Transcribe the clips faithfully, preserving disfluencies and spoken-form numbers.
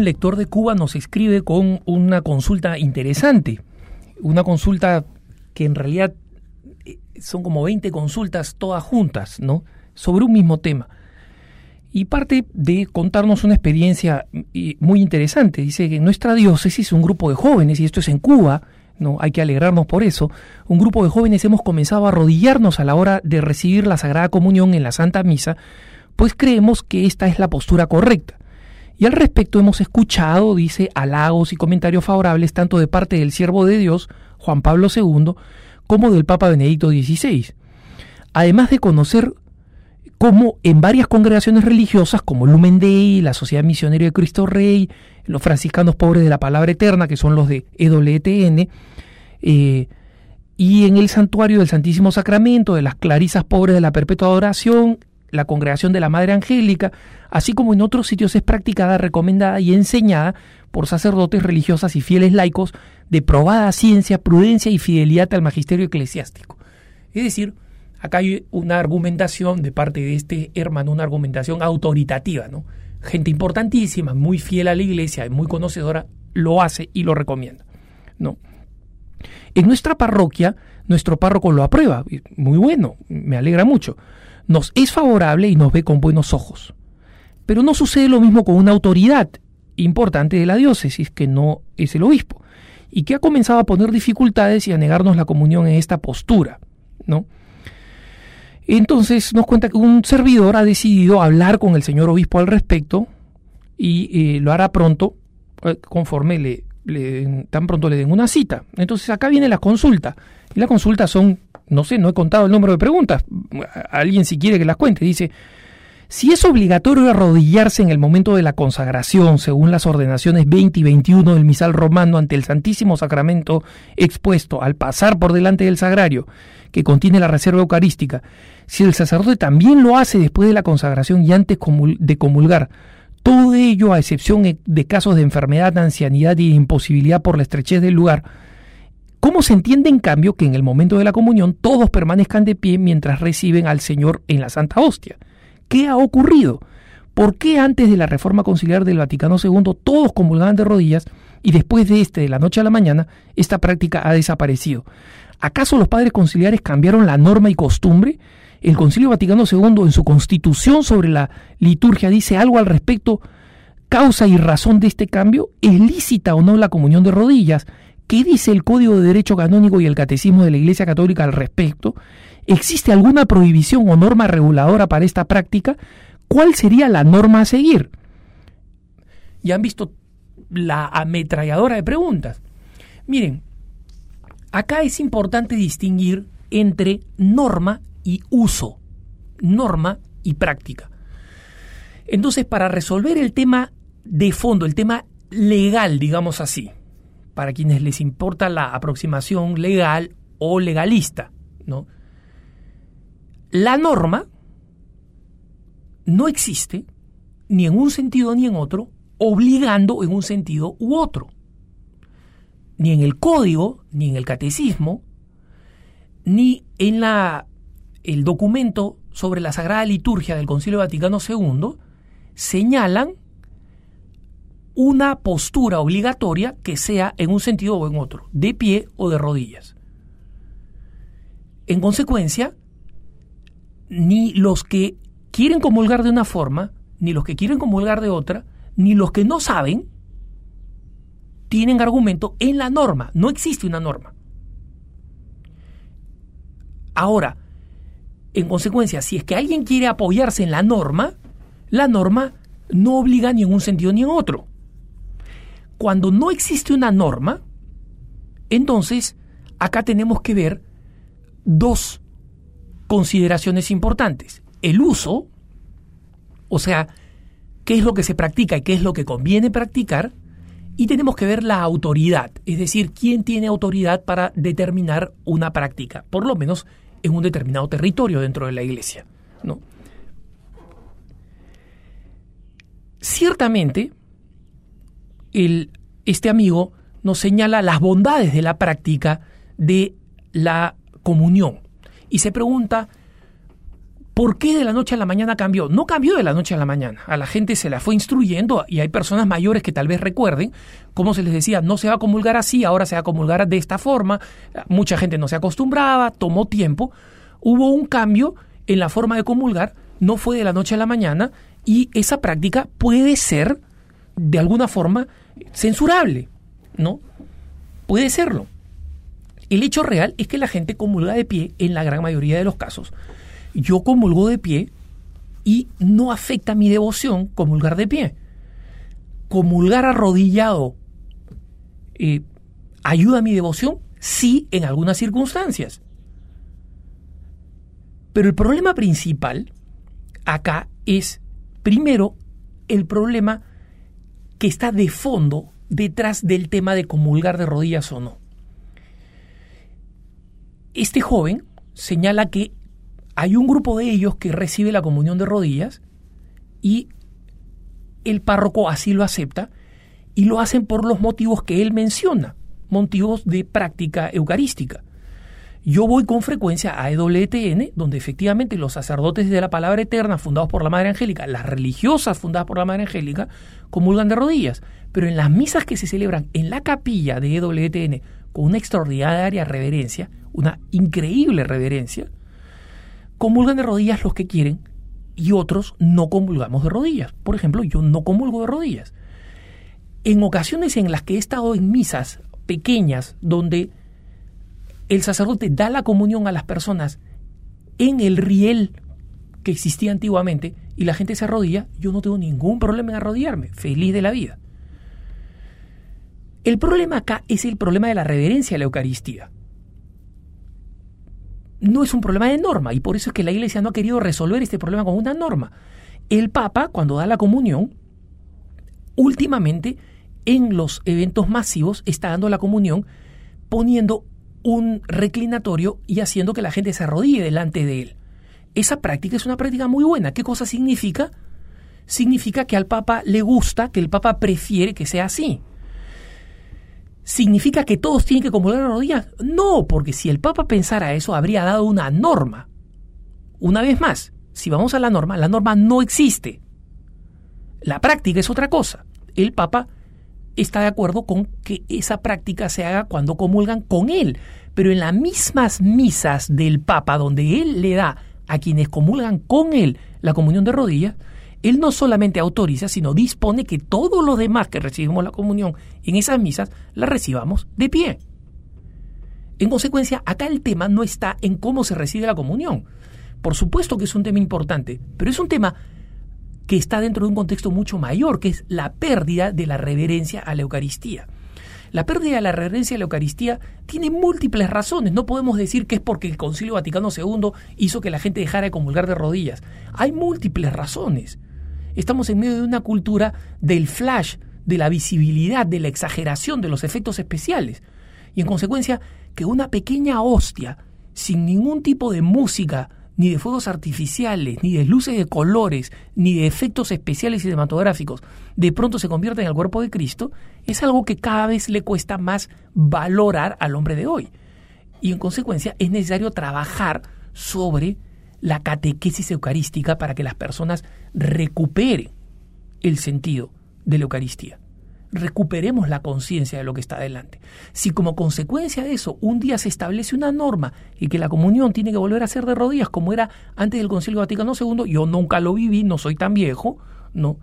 lector de Cuba nos escribe con una consulta interesante, una consulta que en realidad son como veinte consultas todas juntas, ¿no?, sobre un mismo tema. Y parte de contarnos una experiencia muy interesante. Dice que en nuestra diócesis, un grupo de jóvenes, y esto es en Cuba, no hay que alegrarnos por eso, un grupo de jóvenes hemos comenzado a arrodillarnos a la hora de recibir la Sagrada Comunión en la Santa Misa, pues creemos que esta es la postura correcta. Y al respecto hemos escuchado, dice, halagos y comentarios favorables tanto de parte del siervo de Dios, Juan Pablo segundo, como del Papa Benedicto dieciséis. Además de conocer cómo en varias congregaciones religiosas, como Lumen Dei, la Sociedad Misionera de Cristo Rey, los franciscanos pobres de la Palabra Eterna, que son los de E W T N, eh, y en el Santuario del Santísimo Sacramento, de las Clarisas Pobres de la Perpetua Adoración, la Congregación de la Madre Angélica, así como en otros sitios es practicada, recomendada y enseñada por sacerdotes, religiosas y fieles laicos de probada ciencia, prudencia y fidelidad al magisterio eclesiástico. Es decir, acá hay una argumentación de parte de este hermano, una argumentación autoritativa, ¿no? Gente importantísima, muy fiel a la Iglesia, muy conocedora, lo hace y lo recomienda, ¿no? En nuestra parroquia, nuestro párroco lo aprueba, muy bueno, me alegra mucho. Nos es favorable y nos ve con buenos ojos. Pero no sucede lo mismo con una autoridad importante de la diócesis, que no es el obispo, y que ha comenzado a poner dificultades y a negarnos la comunión en esta postura, ¿no? Entonces nos cuenta que un servidor ha decidido hablar con el señor obispo al respecto y eh, lo hará pronto, eh, conforme le, le tan pronto le den una cita. Entonces acá viene la consulta, y las consultas son, no sé, no he contado el número de preguntas, alguien si quiere que las cuente. Dice: si es obligatorio arrodillarse en el momento de la consagración, según las ordenaciones veinte y veintiuno del misal romano, ante el Santísimo Sacramento expuesto al pasar por delante del sagrario, que contiene la reserva eucarística, si el sacerdote también lo hace después de la consagración y antes de comulgar, todo ello a excepción de casos de enfermedad, ancianidad y de imposibilidad por la estrechez del lugar, ¿cómo se entiende en cambio que en el momento de la comunión todos permanezcan de pie mientras reciben al Señor en la Santa Hostia? ¿Qué ha ocurrido? ¿Por qué antes de la Reforma Conciliar del Vaticano segundo todos comulgaban de rodillas y después de este, de la noche a la mañana, esta práctica ha desaparecido? ¿Acaso los padres conciliares cambiaron la norma y costumbre? El Concilio Vaticano segundo en su Constitución sobre la liturgia dice algo al respecto. ¿Causa y razón de este cambio? ¿Es lícita o no la comunión de rodillas? ¿Qué dice el Código de Derecho Canónico y el Catecismo de la Iglesia Católica al respecto? ¿Existe alguna prohibición o norma reguladora para esta práctica? ¿Cuál sería la norma a seguir? Ya han visto la ametralladora de preguntas. Miren, acá es importante distinguir entre norma y uso, norma y práctica. Entonces, para resolver el tema de fondo, el tema legal, digamos así, para quienes les importa la aproximación legal o legalista, ¿no? La norma no existe ni en un sentido ni en otro, obligando en un sentido u otro. Ni en el código, ni en el catecismo, ni en la, el documento sobre la Sagrada Liturgia del Concilio Vaticano segundo señalan una postura obligatoria que sea en un sentido o en otro, de pie o de rodillas. En consecuencia, ni los que quieren comulgar de una forma, ni los que quieren comulgar de otra, ni los que no saben, tienen argumento en la norma. No existe una norma. Ahora, en consecuencia, si es que alguien quiere apoyarse en la norma, la norma no obliga ni en un sentido ni en otro. Cuando no existe una norma, entonces acá tenemos que ver dos consideraciones importantes. El uso, o sea, qué es lo que se practica y qué es lo que conviene practicar, y tenemos que ver la autoridad, es decir, quién tiene autoridad para determinar una práctica, por lo menos en un determinado territorio dentro de la Iglesia, ¿no? Ciertamente, el, este amigo nos señala las bondades de la práctica de la comunión y se pregunta ¿Por qué de la noche a la mañana cambió? No cambió de la noche a la mañana. A la gente se la fue instruyendo y hay personas mayores que tal vez recuerden cómo se les decía, no se va a comulgar así, ahora se va a comulgar de esta forma. Mucha gente no se acostumbraba, tomó tiempo. Hubo un cambio en la forma de comulgar, no fue de la noche a la mañana y esa práctica puede ser de alguna forma censurable, ¿no? Puede serlo. El hecho real es que la gente comulga de pie en la gran mayoría de los casos. Yo comulgo de pie y no afecta mi devoción comulgar de pie. Comulgar arrodillado eh, ayuda a mi devoción, sí, en algunas circunstancias. Pero el problema principal acá es, primero, el problema que está de fondo detrás del tema de comulgar de rodillas o no. Este joven señala que hay un grupo de ellos que recibe la comunión de rodillas y el párroco así lo acepta y lo hacen por los motivos que él menciona, motivos de práctica eucarística. Yo voy con frecuencia a E W T N, donde efectivamente los sacerdotes de la Palabra Eterna fundados por la Madre Angélica, las religiosas fundadas por la Madre Angélica, comulgan de rodillas. Pero en las misas que se celebran en la capilla de E W T N con una extraordinaria reverencia, una increíble reverencia, comulgan de rodillas los que quieren y otros no comulgamos de rodillas. Por ejemplo, yo no comulgo de rodillas. En ocasiones en las que he estado en misas pequeñas donde el sacerdote da la comunión a las personas en el riel que existía antiguamente y la gente se arrodilla, yo no tengo ningún problema en arrodillarme, feliz de la vida. El problema acá es el problema de la reverencia a la Eucaristía. No es un problema de norma y por eso es que la Iglesia no ha querido resolver este problema con una norma. El Papa, cuando da la comunión, últimamente en los eventos masivos está dando la comunión poniendo un reclinatorio y haciendo que la gente se arrodille delante de él. Esa práctica es una práctica muy buena. ¿Qué cosa significa? Significa que al Papa le gusta, que el Papa prefiere que sea así. ¿Significa que todos tienen que comulgar de rodillas? No, porque si el Papa pensara eso, habría dado una norma. Una vez más, si vamos a la norma, la norma no existe. La práctica es otra cosa. El Papa está de acuerdo con que esa práctica se haga cuando comulgan con él. Pero en las mismas misas del Papa, donde él le da a quienes comulgan con él la comunión de rodillas, él no solamente autoriza, sino dispone que todos los demás que recibimos la comunión en esas misas, la recibamos de pie. En consecuencia, acá el tema no está en cómo se recibe la comunión. Por supuesto que es un tema importante, pero es un tema que está dentro de un contexto mucho mayor, que es la pérdida de la reverencia a la Eucaristía. La pérdida de la reverencia a la Eucaristía tiene múltiples razones. No podemos decir que es porque el Concilio Vaticano segundo hizo que la gente dejara de comulgar de rodillas. Hay múltiples razones. Estamos en medio de una cultura del flash, de la visibilidad, de la exageración, de los efectos especiales. Y en consecuencia, que una pequeña hostia, sin ningún tipo de música, ni de fuegos artificiales, ni de luces de colores, ni de efectos especiales cinematográficos, de pronto se convierte en el cuerpo de Cristo, es algo que cada vez le cuesta más valorar al hombre de hoy. Y en consecuencia es necesario trabajar sobre la catequesis eucarística para que las personas recuperen el sentido de la Eucaristía. Recuperemos la conciencia de lo que está delante. Si como consecuencia de eso un día se establece una norma y que la comunión tiene que volver a ser de rodillas como era antes del Concilio Vaticano segundo, yo nunca lo viví, no soy tan viejo, no.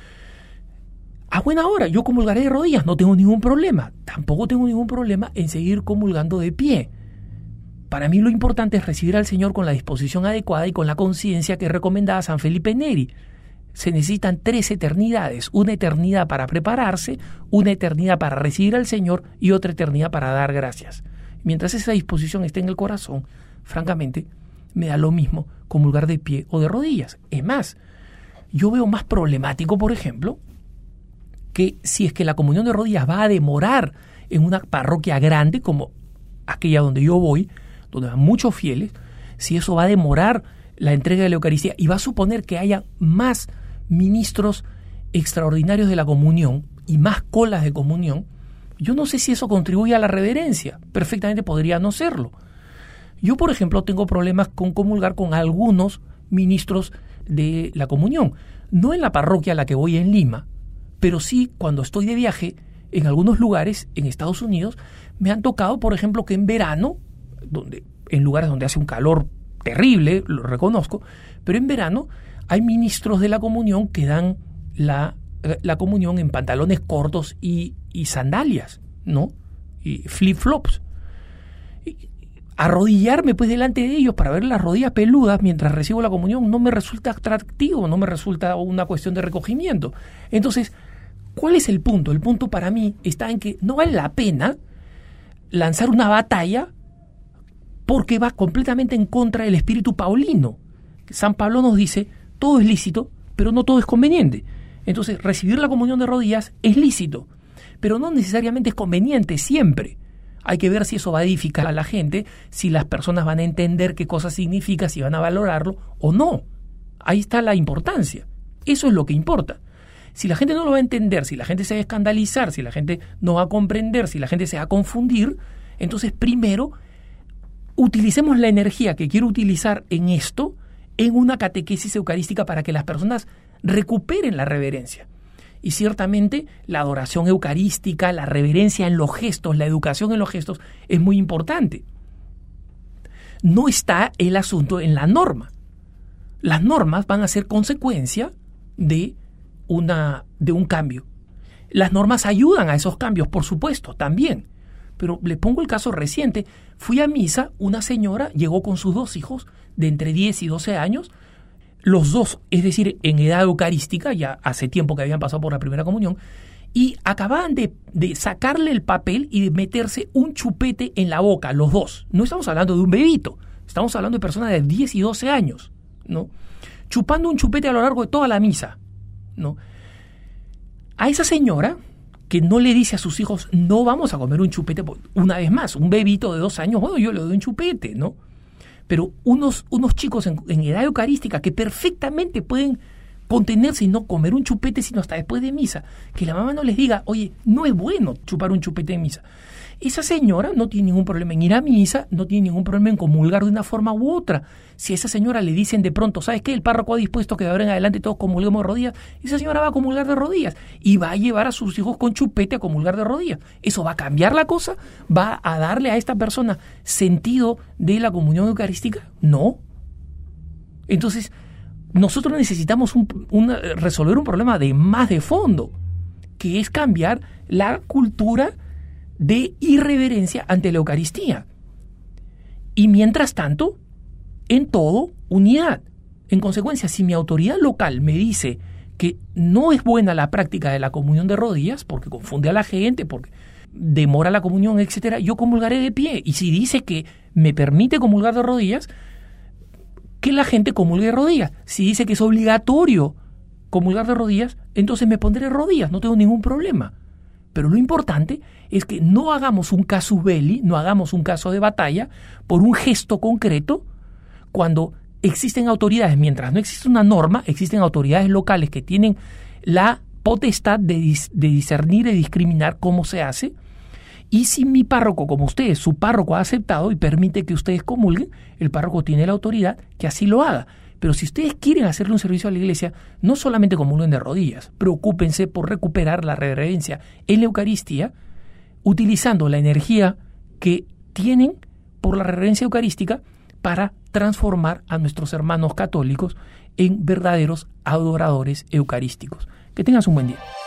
A buena hora, yo comulgaré de rodillas, no tengo ningún problema. Tampoco tengo ningún problema en seguir comulgando de pie. Para mí lo importante es recibir al Señor con la disposición adecuada y con la conciencia que recomendaba San Felipe Neri. Se necesitan tres eternidades, una eternidad para prepararse, una eternidad para recibir al Señor y otra eternidad para dar gracias. Mientras esa disposición esté en el corazón, francamente, me da lo mismo comulgar de pie o de rodillas. Es más, yo veo más problemático, por ejemplo, que si es que la comunión de rodillas va a demorar en una parroquia grande como aquella donde yo voy, donde van muchos fieles, si eso va a demorar la entrega de la Eucaristía y va a suponer que haya más ministros extraordinarios de la comunión y más colas de comunión, yo no sé si eso contribuye a la reverencia. Perfectamente podría no serlo. Yo, por ejemplo, tengo problemas con comulgar con algunos ministros de la comunión. No en la parroquia a la que voy en Lima, pero sí cuando estoy de viaje en algunos lugares en Estados Unidos, me han tocado, por ejemplo, que en verano, donde, en lugares donde hace un calor terrible, lo reconozco, pero en verano hay ministros de la comunión que dan la, la comunión en pantalones cortos y, y sandalias, ¿no? Y flip-flops. Arrodillarme pues delante de ellos para ver las rodillas peludas mientras recibo la comunión no me resulta atractivo, no me resulta una cuestión de recogimiento. Entonces, ¿cuál es el punto? El punto para mí está en que no vale la pena lanzar una batalla porque va completamente en contra del espíritu paulino. San Pablo nos dice, todo es lícito, pero no todo es conveniente. Entonces, recibir la comunión de rodillas es lícito, pero no necesariamente es conveniente siempre. Hay que ver si eso va a edificar a la gente, si las personas van a entender qué cosa significa, si van a valorarlo o no. Ahí está la importancia. Eso es lo que importa. Si la gente no lo va a entender, si la gente se va a escandalizar, si la gente no va a comprender, si la gente se va a confundir, entonces primero utilicemos la energía que quiero utilizar en esto en una catequesis eucarística para que las personas recuperen la reverencia. Y ciertamente la adoración eucarística, la reverencia en los gestos, la educación en los gestos es muy importante. No está el asunto en la norma. Las normas van a ser consecuencia de, una, de un cambio. Las normas ayudan a esos cambios, por supuesto, también. Pero le pongo el caso reciente. Fui a misa, una señora llegó con sus dos hijos de entre diez y doce años, los dos, es decir, en edad eucarística, ya hace tiempo que habían pasado por la primera comunión, y acababan de, de sacarle el papel y de meterse un chupete en la boca, los dos. No estamos hablando de un bebito, estamos hablando de personas de diez y doce años, ¿no? Chupando un chupete a lo largo de toda la misa, ¿no? A esa señora que no le dice a sus hijos, no vamos a comer un chupete, una vez más, un bebito de dos años, bueno, yo le doy un chupete, ¿no? Pero unos, unos chicos en, en edad eucarística que perfectamente pueden contenerse y no comer un chupete sino hasta después de misa, que la mamá no les diga, oye, no es bueno chupar un chupete en misa. Esa señora no tiene ningún problema en ir a misa, no tiene ningún problema en comulgar de una forma u otra. Si a esa señora le dicen de pronto, ¿sabes qué? El párroco ha dispuesto que de ahora en adelante todos comulguemos de rodillas, esa señora va a comulgar de rodillas y va a llevar a sus hijos con chupete a comulgar de rodillas. ¿Eso va a cambiar la cosa? ¿Va a darle a esta persona sentido de la comunión eucarística? No. Entonces, nosotros necesitamos un, una, resolver un problema de más de fondo, que es cambiar la cultura de irreverencia ante la Eucaristía. Y mientras tanto, en todo, unidad. En consecuencia, si mi autoridad local me dice que no es buena la práctica de la comunión de rodillas, porque confunde a la gente, porque demora la comunión, etcétera, yo comulgaré de pie. Y si dice que me permite comulgar de rodillas, que la gente comulgue de rodillas. Si dice que es obligatorio comulgar de rodillas, entonces me pondré de rodillas, no tengo ningún problema. Pero lo importante es que no hagamos un casus belli, no hagamos un caso de batalla por un gesto concreto, cuando existen autoridades, mientras no existe una norma, existen autoridades locales que tienen la potestad de, dis, de discernir y discriminar cómo se hace. Y si mi párroco, como ustedes, su párroco ha aceptado y permite que ustedes comulguen, el párroco tiene la autoridad que así lo haga. Pero si ustedes quieren hacerle un servicio a la iglesia, no solamente comulguen de rodillas, preocúpense por recuperar la reverencia en la Eucaristía, utilizando la energía que tienen por la reverencia eucarística para transformar a nuestros hermanos católicos en verdaderos adoradores eucarísticos. Que tengas un buen día.